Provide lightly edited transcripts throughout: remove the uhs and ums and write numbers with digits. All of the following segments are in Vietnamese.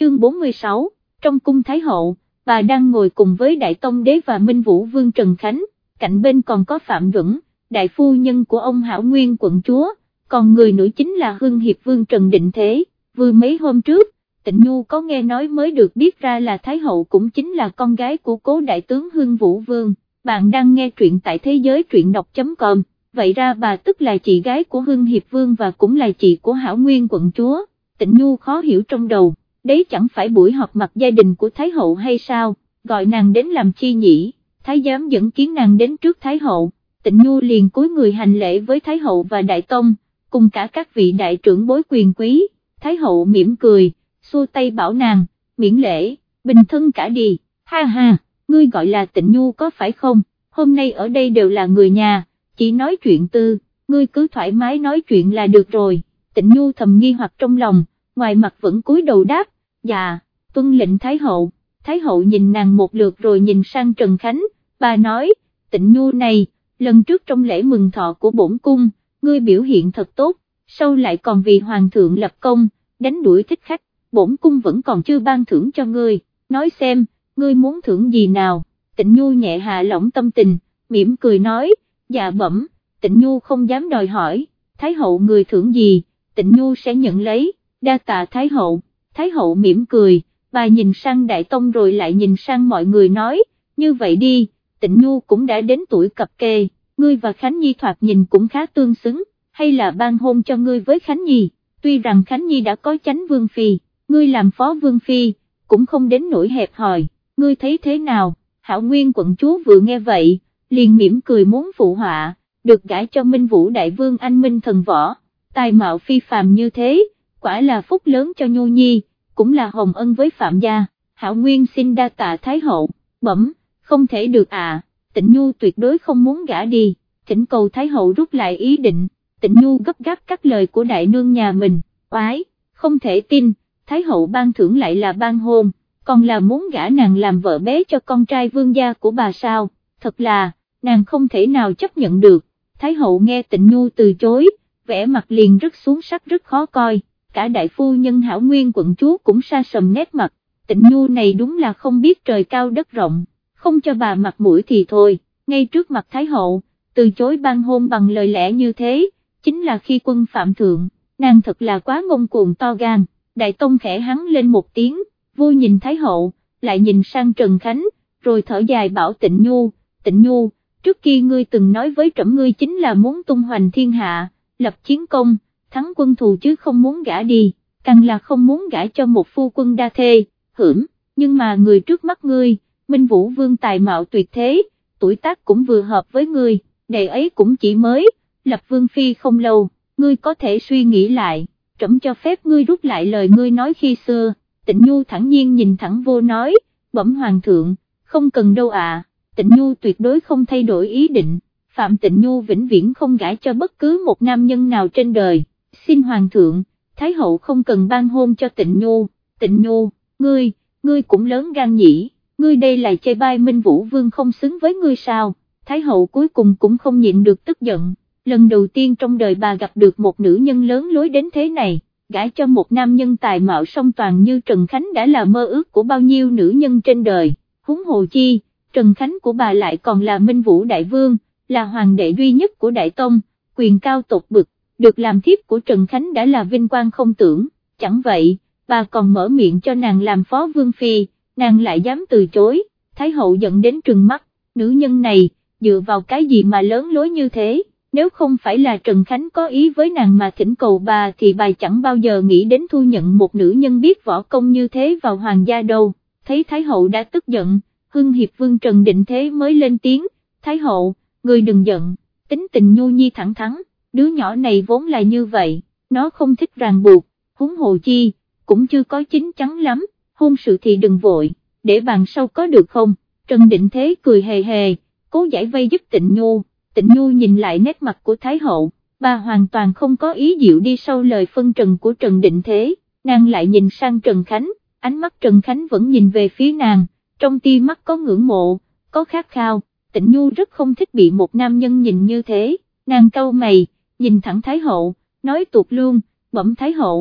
chương 46, trong cung Thái Hậu, bà đang ngồi cùng với Đại Tông Đế và Minh Vũ Vương Trần Khánh, cạnh bên còn có Phạm Duẩn, đại phu nhân của ông Hảo Nguyên quận chúa, còn người nữ chính là Hưng Hiệp Vương Trần Định Thế. Vừa mấy hôm trước, Tịnh Nhu có nghe nói mới được biết ra là Thái Hậu cũng chính là con gái của cố đại tướng Hưng Vũ Vương. Bạn đang nghe truyện tại thế giới truyện đọc.com, vậy ra bà tức là chị gái của Hưng Hiệp Vương và cũng là chị của Hảo Nguyên quận chúa. Tịnh Nhu khó hiểu trong đầu, đấy chẳng phải buổi họp mặt gia đình của Thái Hậu hay sao, gọi nàng đến làm chi nhỉ? Thái giám dẫn kiến nàng đến trước Thái Hậu, Tịnh Nhu liền cúi người hành lễ với Thái Hậu và Đại Tông, cùng cả các vị đại trưởng bối quyền quý. Thái Hậu mỉm cười, xua tay bảo nàng, miễn lễ, bình thân cả đi, ha ha, ngươi gọi là Tịnh Nhu có phải không, hôm nay ở đây đều là người nhà, chỉ nói chuyện tư, ngươi cứ thoải mái nói chuyện là được rồi. Tịnh Nhu thầm nghi hoặc trong lòng, ngoài mặt vẫn cúi đầu đáp, dạ, tuân lệnh Thái Hậu. Thái Hậu nhìn nàng một lượt rồi nhìn sang Trần Khánh, bà nói, Tịnh Nhu này, lần trước trong lễ mừng thọ của bổn cung, ngươi biểu hiện thật tốt, sau lại còn vì Hoàng thượng lập công, đánh đuổi thích khách, bổn cung vẫn còn chưa ban thưởng cho ngươi, nói xem, ngươi muốn thưởng gì nào? Tịnh Nhu nhẹ hạ lỏng tâm tình, mỉm cười nói, dạ bẩm. Tịnh Nhu không dám đòi hỏi, Thái Hậu người thưởng gì, Tịnh Nhu sẽ nhận lấy, đa tạ Thái Hậu. Thái Hậu mỉm cười, bà nhìn sang Đại Tông rồi lại nhìn sang mọi người nói, như vậy đi, Tịnh Nhu cũng đã đến tuổi cập kê, ngươi và Khánh Nhi thoạt nhìn cũng khá tương xứng, hay là ban hôn cho ngươi với Khánh Nhi, tuy rằng Khánh Nhi đã có chánh vương phi, ngươi làm phó vương phi, cũng không đến nỗi hẹp hòi, ngươi thấy thế nào? Hảo Nguyên quận chúa vừa nghe vậy, liền mỉm cười muốn phụ họa, được gả cho Minh Vũ đại vương anh minh thần võ, tài mạo phi phàm như thế, quả là phúc lớn cho Nhu Nhi, cũng là hồng ân với Phạm gia. Hảo Nguyên xin đa tạ Thái Hậu. Bẩm, không thể được à, Tịnh Nhu tuyệt đối không muốn gả đi, thỉnh cầu Thái Hậu rút lại ý định. Tịnh Nhu gấp gáp cắt lời của đại nương nhà mình, oái, không thể tin, Thái Hậu ban thưởng lại là ban hôn, còn là muốn gả nàng làm vợ bé cho con trai vương gia của bà sao, thật là, nàng không thể nào chấp nhận được. Thái Hậu nghe Tịnh Nhu từ chối, vẻ mặt liền rất xuống sắc rất khó coi, cả đại phu nhân Hảo Nguyên quận chúa cũng sa sầm nét mặt, Tịnh Nhu này đúng là không biết trời cao đất rộng, không cho bà mặt mũi thì thôi, ngay trước mặt Thái Hậu, từ chối ban hôn bằng lời lẽ như thế, chính là khi quân phạm thượng, nàng thật là quá ngông cuồng to gan. Đại Tông khẽ hắn lên một tiếng, vô nhìn Thái Hậu, lại nhìn sang Trần Khánh, rồi thở dài bảo Tịnh Nhu, trước kia ngươi từng nói với trẫm ngươi chính là muốn tung hoành thiên hạ, lập chiến công, thắng quân thù chứ không muốn gả đi, càng là không muốn gả cho một phu quân đa thê, nhưng mà người trước mắt ngươi, Minh Vũ Vương tài mạo tuyệt thế, tuổi tác cũng vừa hợp với ngươi, đệ ấy cũng chỉ mới lập vương phi không lâu, ngươi có thể suy nghĩ lại, trẫm cho phép ngươi rút lại lời ngươi nói khi xưa. Tịnh Nhu thẳng nhiên nhìn thẳng vô nói, bẩm Hoàng thượng, không cần đâu ạ. Tịnh Nhu tuyệt đối không thay đổi ý định, Phạm Tịnh Nhu vĩnh viễn không gả cho bất cứ một nam nhân nào trên đời, xin Hoàng thượng, Thái Hậu không cần ban hôn cho Tịnh Nhu, ngươi cũng lớn gan nhỉ, ngươi đây là chê bai Minh Vũ Vương không xứng với ngươi sao? Thái Hậu cuối cùng cũng không nhịn được tức giận, lần đầu tiên trong đời bà gặp được một nữ nhân lớn lối đến thế này, gả cho một nam nhân tài mạo song toàn như Trần Khánh đã là mơ ước của bao nhiêu nữ nhân trên đời, huống hồ chi, Trần Khánh của bà lại còn là Minh Vũ Đại Vương, là hoàng đệ duy nhất của Đại Tông, quyền cao tột bực, được làm thiếp của Trần Khánh đã là vinh quang không tưởng, chẳng vậy, bà còn mở miệng cho nàng làm phó vương phi, nàng lại dám từ chối. Thái Hậu giận đến trừng mắt, nữ nhân này, dựa vào cái gì mà lớn lối như thế? Nếu không phải là Trần Khánh có ý với nàng mà thỉnh cầu bà thì bà chẳng bao giờ nghĩ đến thu nhận một nữ nhân biết võ công như thế vào hoàng gia đâu. Thấy Thái Hậu đã tức giận, Hưng Hiệp Vương Trần Định Thế mới lên tiếng, Thái Hậu, người đừng giận, tính tình Nhu Nhi thẳng thắn, đứa nhỏ này vốn là như vậy, nó không thích ràng buộc, huống hồ chi, cũng chưa có chín chắn lắm, hôn sự thì đừng vội, để bàn sau có được không? Trần Định Thế cười hề hề, cố giải vây giúp Tịnh Nhu. Tịnh Nhu nhìn lại nét mặt của Thái Hậu, bà hoàn toàn không có ý dịu đi sau lời phân trần của Trần Định Thế, nàng lại nhìn sang Trần Khánh, ánh mắt Trần Khánh vẫn nhìn về phía nàng, trong tia mắt có ngưỡng mộ, có khát khao. Tịnh Nhu rất không thích bị một nam nhân nhìn như thế, nàng cau mày, nhìn thẳng Thái Hậu, nói tuột luôn, bẩm Thái Hậu,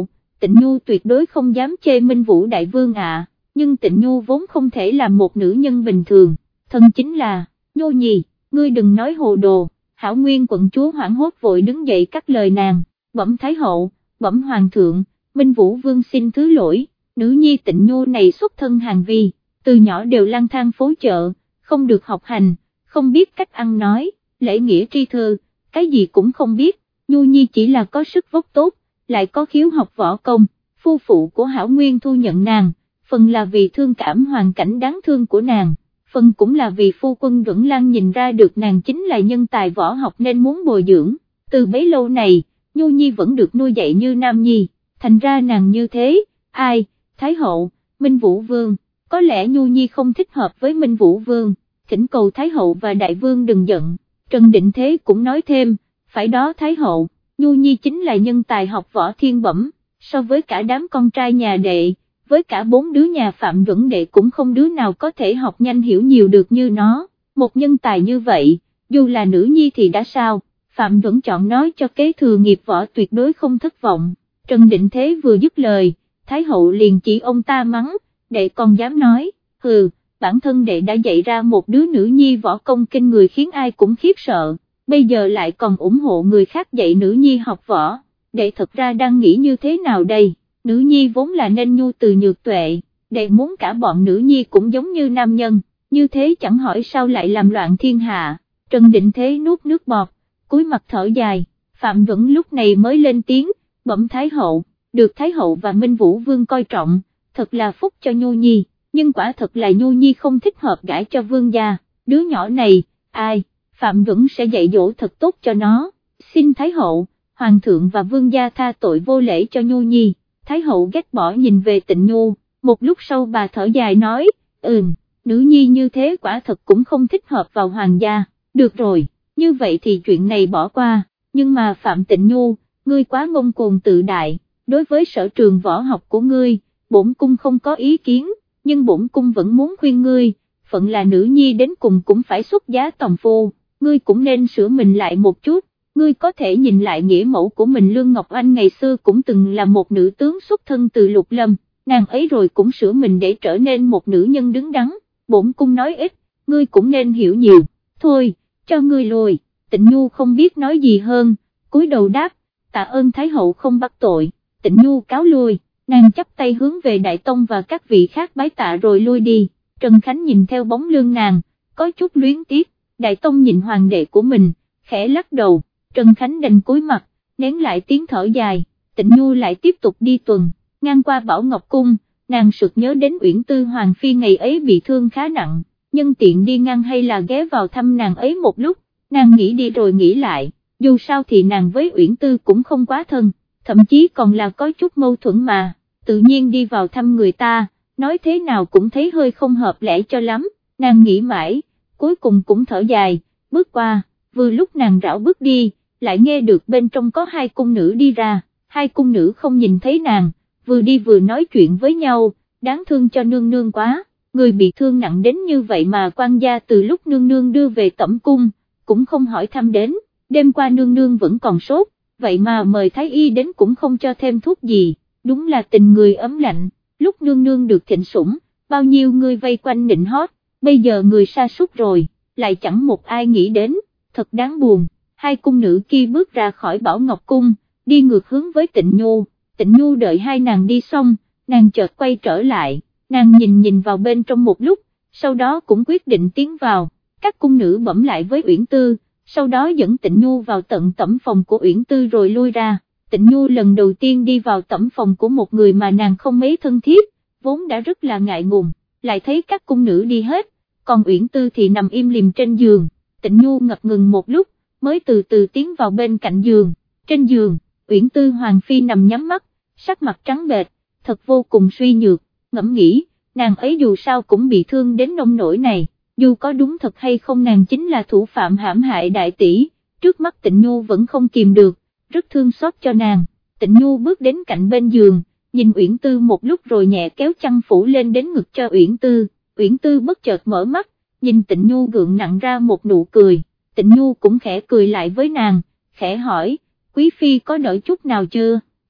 Tịnh Nhu tuyệt đối không dám chê Minh Vũ đại vương ạ, nhưng Tịnh Nhu vốn không thể làm một nữ nhân bình thường, thân chính là, Nhu Nhi, ngươi đừng nói hồ đồ. Hảo Nguyên quận chúa hoảng hốt vội đứng dậy cắt lời nàng, bẩm Thái hậu, bẩm Hoàng thượng, Minh Vũ vương xin thứ lỗi, nữ nhi Tịnh Nhu này xuất thân hàng vi, từ nhỏ đều lang thang phố chợ, không được học hành, không biết cách ăn nói, lễ nghĩa tri thư, cái gì cũng không biết, Nhu Nhi chỉ là có sức vóc tốt, lại có khiếu học võ công, phu phụ của Hảo Nguyên thu nhận nàng, phần là vì thương cảm hoàn cảnh đáng thương của nàng, phần cũng là vì phu quân Duẩn Lan nhìn ra được nàng chính là nhân tài võ học nên muốn bồi dưỡng, từ bấy lâu này, Nhu Nhi vẫn được nuôi dạy như nam nhi, thành ra nàng như thế, ai, Thái hậu, Minh Vũ vương, có lẽ Nhu Nhi không thích hợp với Minh Vũ vương, thỉnh cầu Thái hậu và đại vương đừng giận, Trần Định Thế cũng nói thêm, phải đó Thái hậu, Nhu Nhi chính là nhân tài học võ thiên bẩm, so với cả đám con trai nhà đệ, với cả 4 đứa nhà Phạm Duẩn đệ cũng không đứa nào có thể học nhanh hiểu nhiều được như nó, một nhân tài như vậy, dù là nữ nhi thì đã sao, Phạm Duẩn chọn nói cho kế thừa nghiệp võ tuyệt đối không thất vọng, Trần Định Thế vừa dứt lời, Thái hậu liền chỉ ông ta mắng, đệ còn dám nói, hừ, bản thân đệ đã dạy ra một đứa nữ nhi võ công kinh người khiến ai cũng khiếp sợ, bây giờ lại còn ủng hộ người khác dạy nữ nhi học võ, đệ thật ra đang nghĩ như thế nào đây? Nữ nhi vốn là nên nhu từ nhược tuệ, đệ muốn cả bọn nữ nhi cũng giống như nam nhân, như thế chẳng hỏi sao lại làm loạn thiên hạ. Trần Định Thế nuốt nước bọt, cúi mặt thở dài, Phạm Duẩn lúc này mới lên tiếng, bẩm Thái hậu, được Thái hậu và Minh Vũ vương coi trọng, thật là phúc cho Nhu Nhi, nhưng quả thật là Nhu Nhi không thích hợp gả cho vương gia, đứa nhỏ này, ai, Phạm Duẩn sẽ dạy dỗ thật tốt cho nó, xin Thái hậu, Hoàng thượng và vương gia tha tội vô lễ cho Nhu Nhi. Thái hậu ghét bỏ nhìn về Tịnh Nhu, một lúc sau bà thở dài nói, nữ nhi như thế quả thật cũng không thích hợp vào hoàng gia, được rồi, như vậy thì chuyện này bỏ qua, nhưng mà Phạm Tịnh Nhu, ngươi quá ngông cuồng tự đại, đối với sở trường võ học của ngươi, bổn cung không có ý kiến, nhưng bổn cung vẫn muốn khuyên ngươi, phận là nữ nhi đến cùng cũng phải xuất giá tòng phu, ngươi cũng nên sửa mình lại một chút. Ngươi có thể nhìn lại nghĩa mẫu của mình Lương Ngọc Anh ngày xưa cũng từng là một nữ tướng xuất thân từ Lục Lâm, nàng ấy rồi cũng sửa mình để trở nên một nữ nhân đứng đắn, bổn cung nói ít, ngươi cũng nên hiểu nhiều, thôi, cho ngươi lùi, Tịnh Nhu không biết nói gì hơn, cúi đầu đáp, tạ ơn Thái hậu không bắt tội, Tịnh Nhu cáo lui, nàng chắp tay hướng về Đại Tông và các vị khác bái tạ rồi lui đi, Trần Khánh nhìn theo bóng lưng nàng, có chút luyến tiếc, Đại Tông nhìn hoàng đệ của mình, khẽ lắc đầu. Trần Khánh đành cúi mặt, nén lại tiếng thở dài, Tịnh Nhu lại tiếp tục đi tuần, ngang qua Bảo Ngọc Cung, nàng sực nhớ đến Uyển Tư Hoàng Phi ngày ấy bị thương khá nặng, nhân tiện đi ngang hay là ghé vào thăm nàng ấy một lúc, nàng nghĩ đi rồi nghĩ lại, dù sao thì nàng với Uyển Tư cũng không quá thân, thậm chí còn là có chút mâu thuẫn mà, tự nhiên đi vào thăm người ta, nói thế nào cũng thấy hơi không hợp lẽ cho lắm, nàng nghĩ mãi, cuối cùng cũng thở dài, bước qua, vừa lúc nàng rảo bước đi, lại nghe được bên trong có 2 cung nữ đi ra, 2 cung nữ không nhìn thấy nàng, vừa đi vừa nói chuyện với nhau, đáng thương cho nương nương quá, người bị thương nặng đến như vậy mà quan gia từ lúc nương nương đưa về tẩm cung, cũng không hỏi thăm đến, đêm qua nương nương vẫn còn sốt, vậy mà mời thái y đến cũng không cho thêm thuốc gì, đúng là tình người ấm lạnh, lúc nương nương được thịnh sủng, bao nhiêu người vây quanh nịnh hót, bây giờ người sa sút rồi, lại chẳng một ai nghĩ đến, thật đáng buồn. 2 cung nữ kia bước ra khỏi Bảo Ngọc Cung, đi ngược hướng với Tịnh Nhu đợi hai nàng đi xong, nàng chợt quay trở lại, nàng nhìn vào bên trong một lúc, sau đó cũng quyết định tiến vào, các cung nữ bẩm lại với Uyển Tư, sau đó dẫn Tịnh Nhu vào tận tẩm phòng của Uyển Tư rồi lui ra, Tịnh Nhu lần đầu tiên đi vào tẩm phòng của một người mà nàng không mấy thân thiết, vốn đã rất là ngại ngùng, lại thấy các cung nữ đi hết, còn Uyển Tư thì nằm im lìm trên giường, Tịnh Nhu ngập ngừng một lúc, mới từ từ tiến vào bên cạnh giường, trên giường, Uyển Tư Hoàng Phi nằm nhắm mắt, sắc mặt trắng bệch, thật vô cùng suy nhược, ngẫm nghĩ, nàng ấy dù sao cũng bị thương đến nông nỗi này, dù có đúng thật hay không nàng chính là thủ phạm hãm hại đại tỷ, trước mắt Tịnh Nhu vẫn không kìm được, rất thương xót cho nàng, Tịnh Nhu bước đến cạnh bên giường, nhìn Uyển Tư một lúc rồi nhẹ kéo chăn phủ lên đến ngực cho Uyển Tư bất chợt mở mắt, nhìn Tịnh Nhu gượng nặng ra một nụ cười. Tịnh Nhu cũng khẽ cười lại với nàng, khẽ hỏi, quý phi có đỡ chút nào chưa,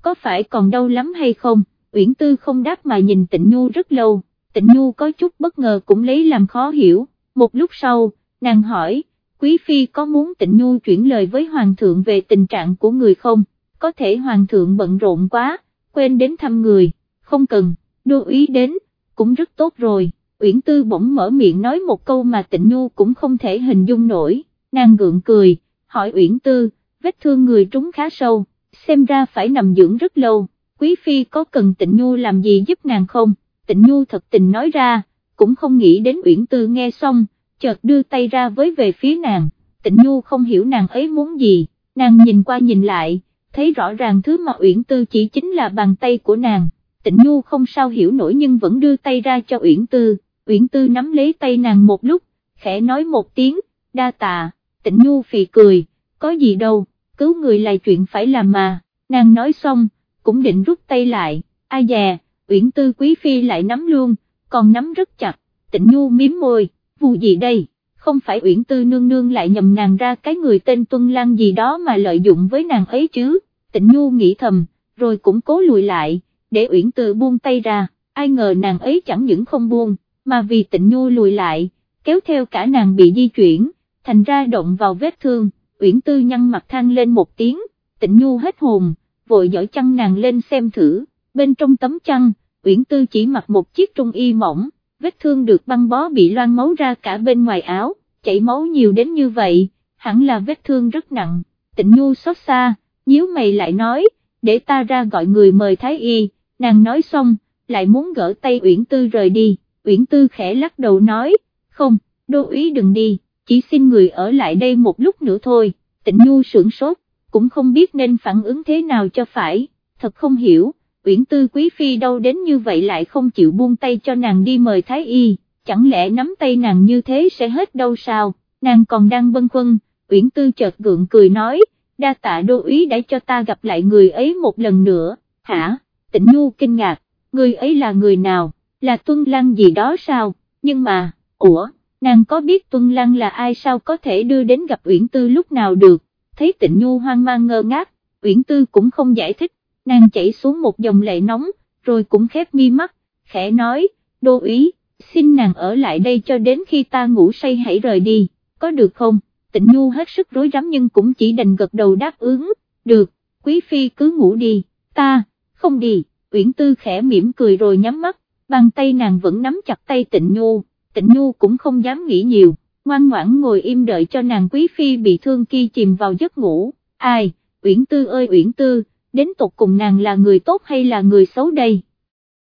có phải còn đau lắm hay không? Uyển Tư không đáp mà nhìn Tịnh Nhu rất lâu, Tịnh Nhu có chút bất ngờ cũng lấy làm khó hiểu, một lúc sau, nàng hỏi, Quý Phi có muốn Tịnh Nhu chuyển lời với Hoàng thượng về tình trạng của người không? Có thể Hoàng thượng bận rộn quá, quên đến thăm người, không cần, Đô úy đến, cũng rất tốt rồi. Uyển Tư bỗng mở miệng nói một câu mà Tịnh Nhu cũng không thể hình dung nổi, nàng gượng cười, hỏi Uyển Tư, vết thương người trúng khá sâu, xem ra phải nằm dưỡng rất lâu, Quý Phi có cần Tịnh Nhu làm gì giúp nàng không? Tịnh Nhu thật tình nói ra, cũng không nghĩ đến Uyển Tư nghe xong, chợt đưa tay ra với về phía nàng, Tịnh Nhu không hiểu nàng ấy muốn gì, nàng nhìn qua nhìn lại, thấy rõ ràng thứ mà Uyển Tư chỉ chính là bàn tay của nàng, Tịnh Nhu không sao hiểu nổi nhưng vẫn đưa tay ra cho Uyển Tư, Uyển Tư nắm lấy tay nàng một lúc, khẽ nói một tiếng, đa tạ, Tịnh Nhu phì cười, có gì đâu, cứu người là chuyện phải làm mà, nàng nói xong, cũng định rút tay lại, ai dè, Uyển Tư Quý Phi lại nắm luôn, còn nắm rất chặt, Tịnh Nhu miếm môi, vụ gì đây, không phải Uyển Tư nương nương lại nhầm nàng ra cái người tên Tuân Lăng gì đó mà lợi dụng với nàng ấy chứ, Tịnh Nhu nghĩ thầm, rồi cũng cố lùi lại, để Uyển Tư buông tay ra, ai ngờ nàng ấy chẳng những không buông, mà vì Tịnh Nhu lùi lại, kéo theo cả nàng bị di chuyển, thành ra động vào vết thương, Uyển Tư nhăn mặt than lên một tiếng, Tịnh Nhu hết hồn, vội giở chăn nàng lên xem thử, bên trong tấm chăn, Uyển Tư chỉ mặc một chiếc trung y mỏng, vết thương được băng bó bị loang máu ra cả bên ngoài áo, chảy máu nhiều đến như vậy, hẳn là vết thương rất nặng, Tịnh Nhu xót xa, nhíu mày lại nói, để ta ra gọi người mời Thái Y, nàng nói xong, lại muốn gỡ tay Uyển Tư rời đi, Uyển Tư khẽ lắc đầu nói, không, Đô úy đừng đi, chỉ xin người ở lại đây một lúc nữa thôi, Tịnh Nhu sửng sốt, cũng không biết nên phản ứng thế nào cho phải, thật không hiểu, Uyển Tư Quý Phi đâu đến như vậy lại không chịu buông tay cho nàng đi mời Thái Y, chẳng lẽ nắm tay nàng như thế sẽ hết đâu sao, nàng còn đang bâng khuâng, Uyển Tư chợt gượng cười nói, đa tạ Đô úy đã cho ta gặp lại người ấy một lần nữa, hả, Tịnh Nhu kinh ngạc, người ấy là người nào, là Tuân Lăng gì đó sao, nhưng mà, nàng có biết Tuân Lăng là ai sao có thể đưa đến gặp Uyển Tư lúc nào được, thấy Tịnh Nhu hoang mang ngơ ngác, Uyển Tư cũng không giải thích, nàng chảy xuống một dòng lệ nóng, rồi cũng khép mi mắt, khẽ nói, Đô úy, xin nàng ở lại đây cho đến khi ta ngủ say hãy rời đi, có được không? Tịnh Nhu hết sức rối rắm nhưng cũng chỉ đành gật đầu đáp ứng, được, Quý Phi cứ ngủ đi, ta, không đi, Uyển Tư khẽ mỉm cười rồi nhắm mắt, bàn tay nàng vẫn nắm chặt tay Tịnh Nhu cũng không dám nghĩ nhiều, ngoan ngoãn ngồi im đợi cho nàng Quý Phi bị thương kia chìm vào giấc ngủ, ai, Uyển Tư ơi Uyển Tư, đến tột cùng nàng là người tốt hay là người xấu đây?